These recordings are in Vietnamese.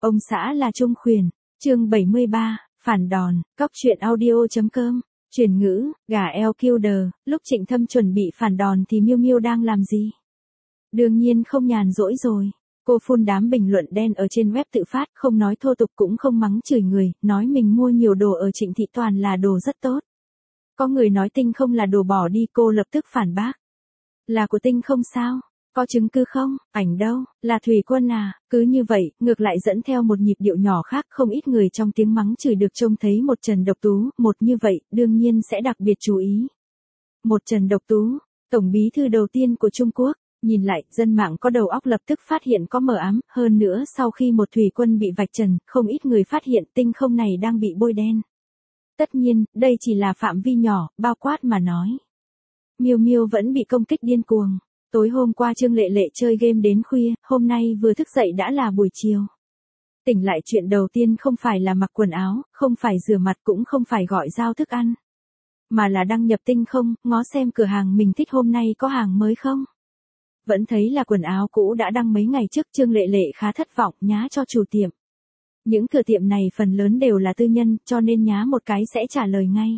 Ông xã là Trung Khuyển, chương 73, phản đòn, cóc truyện audio.com, chuyển ngữ, gà LQD, lúc Trịnh Thâm chuẩn bị phản đòn thì Miu Miu đang làm gì? Đương nhiên không nhàn rỗi rồi. Cô phun đám bình luận đen ở trên web tự phát, không nói thô tục cũng không mắng chửi người, nói mình mua nhiều đồ ở Trịnh Thị toàn là đồ rất tốt. Có người nói Tinh không là đồ bỏ đi, cô lập tức phản bác. Là của Tinh không sao? Có chứng cứ không? Ảnh đâu? Là Thủy Quân à? Cứ như vậy, ngược lại dẫn theo một nhịp điệu nhỏ khác, không ít người trong tiếng mắng chửi được trông thấy một Trần Độc Tú, một như vậy, đương nhiên sẽ đặc biệt chú ý. Một Trần Độc Tú, tổng bí thư đầu tiên của Trung Quốc, nhìn lại, dân mạng có đầu óc lập tức phát hiện có mờ ám, hơn nữa sau khi một Thủy Quân bị vạch trần, không ít người phát hiện Tinh không này đang bị bôi đen. Tất nhiên, đây chỉ là phạm vi nhỏ, bao quát mà nói. Miu Miu vẫn bị công kích điên cuồng. Tối hôm qua Trương Lệ Lệ chơi game đến khuya, hôm nay vừa thức dậy đã là buổi chiều. Tỉnh lại chuyện đầu tiên không phải là mặc quần áo, không phải rửa mặt cũng không phải gọi giao thức ăn. Mà là đăng nhập Tinh không, ngó xem cửa hàng mình thích hôm nay có hàng mới không. Vẫn thấy là quần áo cũ đã đăng mấy ngày trước. Trương Lệ Lệ khá thất vọng, nhá cho chủ tiệm. Những cửa tiệm này phần lớn đều là tư nhân, cho nên nhá một cái sẽ trả lời ngay.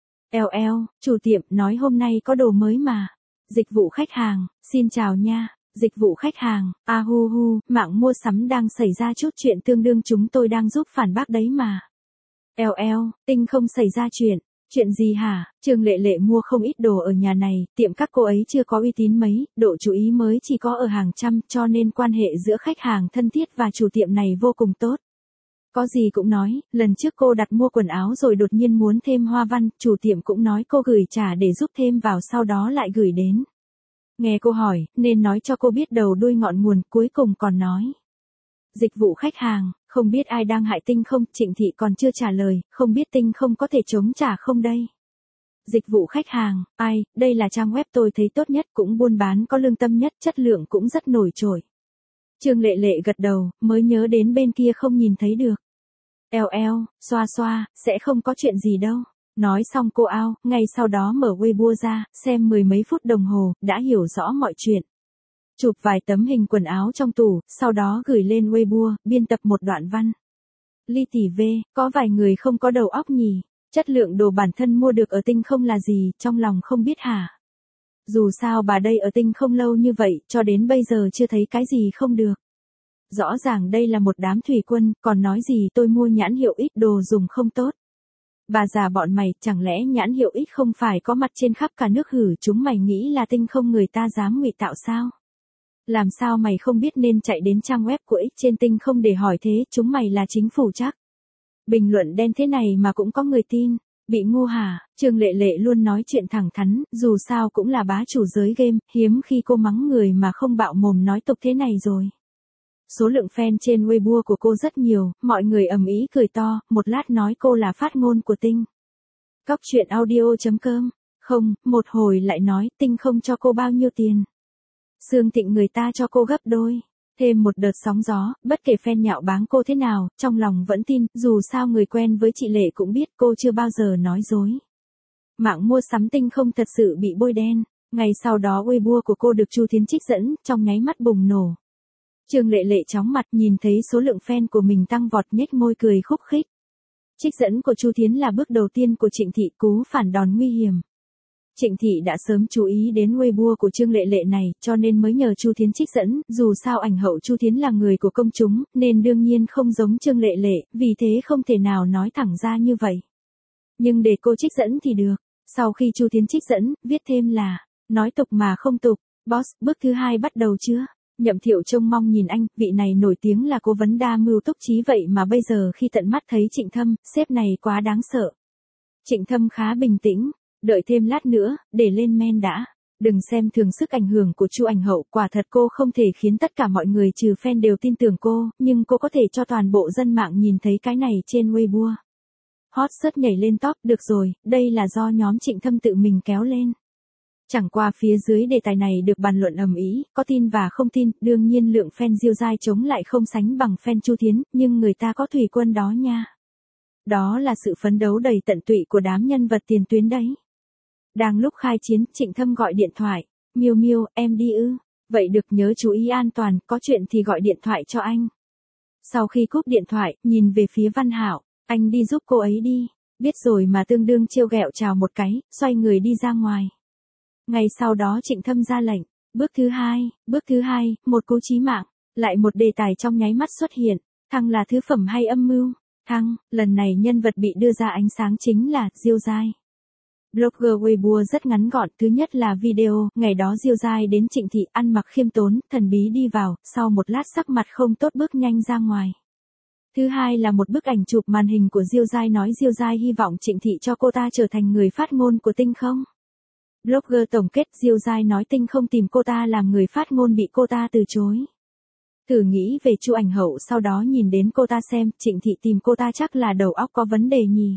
Chủ tiệm nói hôm nay có đồ mới mà. Dịch vụ khách hàng, xin chào nha. Dịch vụ khách hàng, mạng mua sắm đang xảy ra chút chuyện tương đương, chúng tôi đang giúp phản bác đấy mà. Tinh không xảy ra chuyện. Chuyện gì hả? Trương Lệ Lệ mua không ít đồ ở nhà này, tiệm các cô ấy chưa có uy tín mấy, độ chú ý mới chỉ có ở hàng trăm, cho nên quan hệ giữa khách hàng thân thiết và chủ tiệm này vô cùng tốt. Có gì cũng nói, lần trước cô đặt mua quần áo rồi đột nhiên muốn thêm hoa văn, chủ tiệm cũng nói cô gửi trả để giúp thêm vào, sau đó lại gửi đến. Nghe cô hỏi, nên nói cho cô biết đầu đuôi ngọn nguồn, cuối cùng còn nói. Dịch vụ khách hàng, không biết ai đang hại Tinh không, Trịnh Thị còn chưa trả lời, không biết Tinh không có thể chống trả không đây? Dịch vụ khách hàng, đây là trang web tôi thấy tốt nhất, cũng buôn bán có lương tâm nhất, chất lượng cũng rất nổi trội. Trương Lệ Lệ gật đầu, mới nhớ đến bên kia không nhìn thấy được. Xoa, sẽ không có chuyện gì đâu. Nói xong cô ngay sau đó mở Weibo ra, xem mười mấy phút đồng hồ, đã hiểu rõ mọi chuyện. Chụp vài tấm hình quần áo trong tủ, sau đó gửi lên Weibo, biên tập một đoạn văn. Ly tỷ V, có vài người không có đầu óc nhỉ, chất lượng đồ bản thân mua được ở Tinh không là gì, trong lòng không biết hả? Dù sao bà đây ở Tinh không lâu như vậy, cho đến bây giờ chưa thấy cái gì không được. Rõ ràng đây là một đám Thủy Quân, còn nói gì tôi mua nhãn hiệu X đồ dùng không tốt. Bà già bọn mày, chẳng lẽ nhãn hiệu X không phải có mặt trên khắp cả nước hử, chúng mày nghĩ là Tinh không người ta dám ngụy tạo sao? Làm sao mày không biết nên chạy đến trang web của X trên Tinh không để hỏi thế, chúng mày là chính phủ chắc. Bình luận đen thế này mà cũng có người tin, bị ngu hả? Trương Lệ Lệ luôn nói chuyện thẳng thắn, dù sao cũng là bá chủ giới game, hiếm khi cô mắng người mà không bạo mồm nói tục thế này rồi. Số lượng fan trên Weibo của cô rất nhiều, mọi người ầm ĩ cười to, một lát nói cô là phát ngôn của Tinh. Cóc truyện audio.com, không, một hồi lại nói Tinh không cho cô bao nhiêu tiền. Sương Thịnh người ta cho cô gấp đôi. Thêm một đợt sóng gió, bất kể fan nhạo báng cô thế nào, trong lòng vẫn tin, dù sao người quen với chị Lệ cũng biết cô chưa bao giờ nói dối. Mạng mua sắm Tinh không thật sự bị bôi đen, ngày sau đó Weibo của cô được Chu Thiến trích dẫn, trong nháy mắt bùng nổ. Trương Lệ Lệ chóng mặt nhìn thấy số lượng fan của mình tăng vọt, nhếch môi cười khúc khích. Trích dẫn của Chu Thiến là bước đầu tiên của Trịnh Thị, cú phản đòn nguy hiểm. Trịnh Thị đã sớm chú ý đến Weibo của Trương Lệ Lệ này, cho nên mới nhờ Chu Thiến trích dẫn, dù sao ảnh hậu Chu Thiến là người của công chúng, nên đương nhiên không giống Trương Lệ Lệ, vì thế không thể nào nói thẳng ra như vậy. Nhưng để cô trích dẫn thì được, sau khi Chu Thiến trích dẫn, viết thêm là, nói tục mà không tục, boss, bước thứ 2 bắt đầu chưa? Nhậm Thiệu trông mong nhìn anh, vị này nổi tiếng là cố vấn đa mưu túc trí vậy mà bây giờ khi tận mắt thấy Trịnh Thâm, sếp này quá đáng sợ. Trịnh Thâm khá bình tĩnh, đợi thêm lát nữa, để lên men đã. Đừng xem thường sức ảnh hưởng của Chu ảnh hậu, quả thật cô không thể khiến tất cả mọi người trừ fan đều tin tưởng cô, nhưng cô có thể cho toàn bộ dân mạng nhìn thấy cái này trên Weibo. Hot search nhảy lên top, được rồi, đây là do nhóm Trịnh Thâm tự mình kéo lên. Chẳng qua phía dưới đề tài này được bàn luận ầm ĩ, có tin và không tin, đương nhiên lượng fan Diêu Giai chống lại không sánh bằng fan Chu Thiến, nhưng người ta có Thủy Quân đó nha. Đó là sự phấn đấu đầy tận tụy của đám nhân vật tiền tuyến đấy. Đang lúc khai chiến, Trịnh Thâm gọi điện thoại, Miu Miu, em đi ư? Vậy được nhớ chú ý an toàn, có chuyện thì gọi điện thoại cho anh. Sau khi cúp điện thoại, nhìn về phía Văn Hạo, anh đi giúp cô ấy đi. Biết rồi mà tương đương trêu ghẹo chào một cái, xoay người đi ra ngoài. Ngay sau đó Trịnh Thâm ra lệnh. Bước thứ hai, một cú chí mạng. Lại một đề tài trong nháy mắt xuất hiện. Thăng là thứ phẩm hay âm mưu? Thăng, lần này nhân vật bị đưa ra ánh sáng chính là Diêu Giai. Blogger Weibo rất ngắn gọn, thứ nhất là video, ngày đó Diêu Giai đến Trịnh thị ăn mặc khiêm tốn, thần bí đi vào, sau một lát sắc mặt không tốt bước nhanh ra ngoài. Thứ hai là một bức ảnh chụp màn hình của Diêu Giai nói Diêu Giai hy vọng Trịnh thị cho cô ta trở thành người phát ngôn của Tinh không. Blogger tổng kết Diêu Giai nói Tinh không tìm cô ta làm người phát ngôn bị cô ta từ chối. Thử nghĩ về Chu Ảnh Hậu sau đó nhìn đến cô ta xem, Trịnh thị tìm cô ta chắc là đầu óc có vấn đề nhỉ.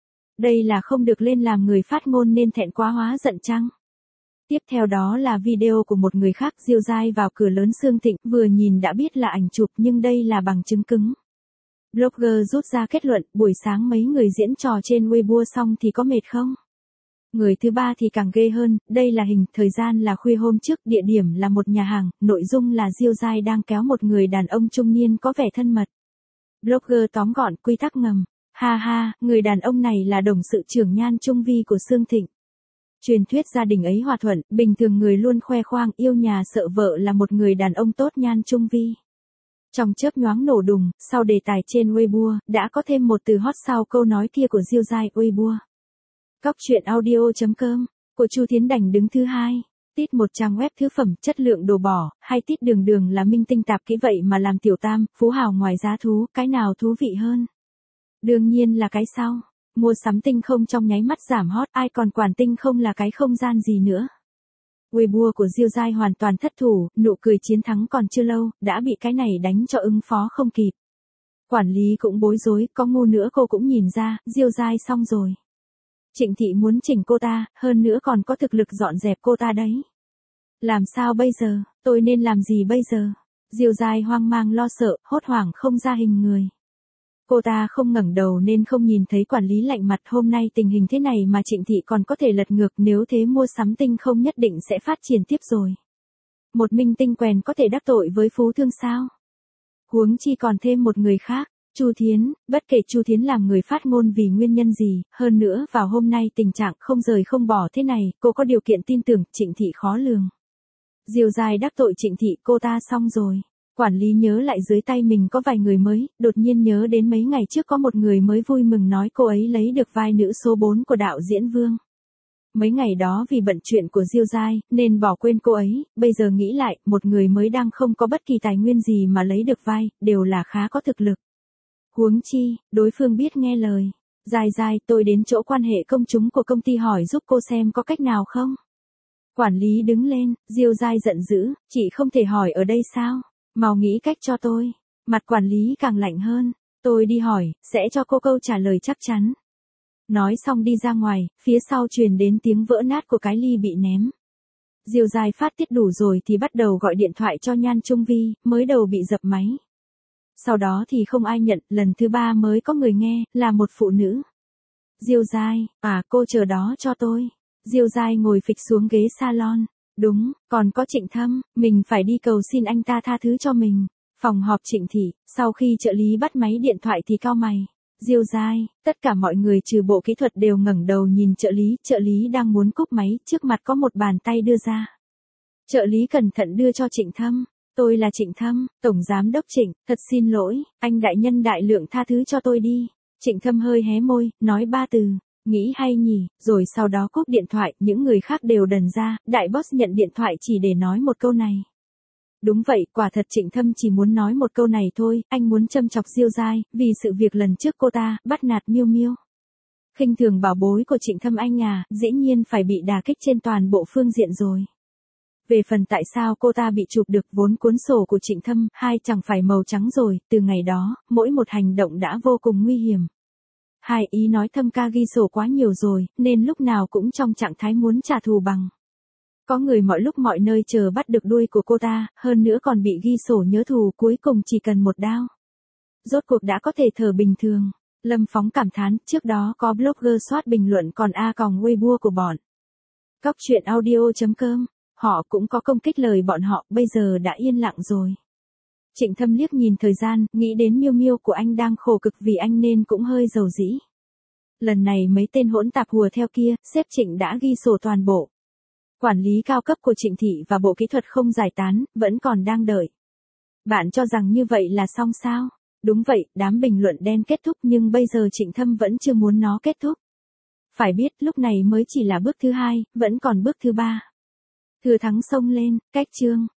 Đây là không được lên làm người phát ngôn nên thẹn quá hóa giận chăng? Tiếp theo đó là video của một người khác, Diêu Giai vào cửa lớn Sương Thịnh, vừa nhìn đã biết là ảnh chụp nhưng đây là bằng chứng cứng. Blogger rút ra kết luận, buổi sáng mấy người diễn trò trên Weibo xong thì có mệt không? Người thứ ba thì càng ghê hơn, đây là hình, thời gian là khuya hôm trước, địa điểm là một nhà hàng, nội dung là Diêu Giai đang kéo một người đàn ông trung niên có vẻ thân mật. Blogger tóm gọn quy tắc ngầm. Ha ha, người đàn ông này là đồng sự trưởng Nhan Trung Vi của Sương Thịnh. Truyền thuyết gia đình ấy hòa thuận, bình thường người luôn khoe khoang yêu nhà sợ vợ là một người đàn ông tốt Nhan Trung Vi. Trong chớp nhoáng nổ đùng, sau đề tài trên Weibo, đã có thêm một từ hot sau câu nói kia của Diêu Giai Weibo. Cóc truyện audio.com, của Chu Thiến Đành đứng thứ hai. Tít một trang web thứ phẩm chất lượng đồ bỏ, hay tít đường đường là minh tinh tạp kỹ vậy mà làm tiểu tam, phú hào ngoài giá thú, cái nào thú vị hơn? Đương nhiên là cái sau. Mua sắm Tinh không trong nháy mắt giảm hot, ai còn quản Tinh không là cái không gian gì nữa. Weibo của Diêu Giai hoàn toàn thất thủ, nụ cười chiến thắng còn chưa lâu, đã bị cái này đánh cho ứng phó không kịp. Quản lý cũng bối rối, có ngu nữa cô cũng nhìn ra, Diêu Giai xong rồi. Trịnh thị muốn chỉnh cô ta, hơn nữa còn có thực lực dọn dẹp cô ta đấy. Làm sao bây giờ, tôi nên làm gì bây giờ? Diêu Giai hoang mang lo sợ, hốt hoảng không ra hình người. Cô ta không ngẩng đầu nên không nhìn thấy quản lý lạnh mặt, hôm nay tình hình thế này mà Trịnh thị còn có thể lật ngược, nếu thế mua sắm Tinh không nhất định sẽ phát triển tiếp rồi. Một minh tinh quèn có thể đắc tội với phú thương sao? Huống chi còn thêm một người khác, Chu Thiến, bất kể Chu Thiến làm người phát ngôn vì nguyên nhân gì, hơn nữa vào hôm nay tình trạng không rời không bỏ thế này, cô có điều kiện tin tưởng Trịnh thị khó lường. Diêu Giai đắc tội Trịnh thị, cô ta xong rồi. Quản lý nhớ lại dưới tay mình có vài người mới, đột nhiên nhớ đến mấy ngày trước có một người mới vui mừng nói cô ấy lấy được vai nữ số 4 của đạo diễn Vương. Mấy ngày đó vì bận chuyện của Diêu Giai, nên bỏ quên cô ấy, bây giờ nghĩ lại, một người mới đang không có bất kỳ tài nguyên gì mà lấy được vai, đều là khá có thực lực. Huống chi, đối phương biết nghe lời. Giai, tôi đến chỗ quan hệ công chúng của công ty hỏi giúp cô xem có cách nào không? Quản lý đứng lên, Diêu Giai giận dữ, chị không thể hỏi ở đây sao? Mau nghĩ cách cho tôi. Mặt quản lý càng lạnh hơn. Tôi đi hỏi, sẽ cho cô câu trả lời chắc chắn. Nói xong đi ra ngoài, phía sau truyền đến tiếng vỡ nát của cái ly bị ném. Diêu Giai phát tiết đủ rồi thì bắt đầu gọi điện thoại cho Nhan Trung Vi, mới đầu bị dập máy. Sau đó thì không ai nhận, lần thứ 3 mới có người nghe, là một phụ nữ. Diêu Giai, cô chờ đó cho tôi. Diêu Giai ngồi phịch xuống ghế salon. Đúng, còn có Trịnh Thâm, mình phải đi cầu xin anh ta tha thứ cho mình. Phòng họp Trịnh thị, sau khi trợ lý bắt máy điện thoại thì cau mày. Diêu Giai, tất cả mọi người trừ bộ kỹ thuật đều ngẩng đầu nhìn trợ lý đang muốn cúp máy, trước mặt có một bàn tay đưa ra. Trợ lý cẩn thận đưa cho Trịnh Thâm. Tôi là Trịnh Thâm, Tổng Giám đốc Trịnh, thật xin lỗi, anh đại nhân đại lượng tha thứ cho tôi đi. Trịnh Thâm hơi hé môi, nói 3 từ. Nghĩ hay nhỉ, rồi sau đó cúp điện thoại, những người khác đều đần ra, đại boss nhận điện thoại chỉ để nói một câu này. Đúng vậy, quả thật Trịnh Thâm chỉ muốn nói một câu này thôi, anh muốn châm chọc Diêu Giai, vì sự việc lần trước cô ta, bắt nạt Miêu Miêu. Khinh thường bảo bối của Trịnh Thâm anh dĩ nhiên phải bị đả kích trên toàn bộ phương diện rồi. Về phần tại sao cô ta bị chụp được vốn cuốn sổ của Trịnh Thâm, hai chẳng phải màu trắng rồi, từ ngày đó, mỗi một hành động đã vô cùng nguy hiểm. Hai ý nói Thâm ca ghi sổ quá nhiều rồi, nên lúc nào cũng trong trạng thái muốn trả thù bằng. Có người mọi lúc mọi nơi chờ bắt được đuôi của cô ta, hơn nữa còn bị ghi sổ nhớ thù, cuối cùng chỉ cần một đao. Rốt cuộc đã có thể thở bình thường. Lâm Phóng cảm thán, trước đó có blogger soát bình luận còn Weibo của bọn. Cóc truyện audio.com, họ cũng có công kích lời bọn họ, bây giờ đã yên lặng rồi. Trịnh Thâm liếc nhìn thời gian, nghĩ đến Miêu Miêu của anh đang khổ cực vì anh nên cũng hơi dầu dĩ. Lần này mấy tên hỗn tạp hùa theo kia, sếp Trịnh đã ghi sổ toàn bộ. Quản lý cao cấp của Trịnh Thị và bộ kỹ thuật không giải tán, vẫn còn đang đợi. Bạn cho rằng như vậy là xong sao? Đúng vậy, đám bình luận đen kết thúc nhưng bây giờ Trịnh Thâm vẫn chưa muốn nó kết thúc. Phải biết lúc này mới chỉ là bước thứ 2, vẫn còn bước thứ 3. Thừa thắng xông lên, cách chương.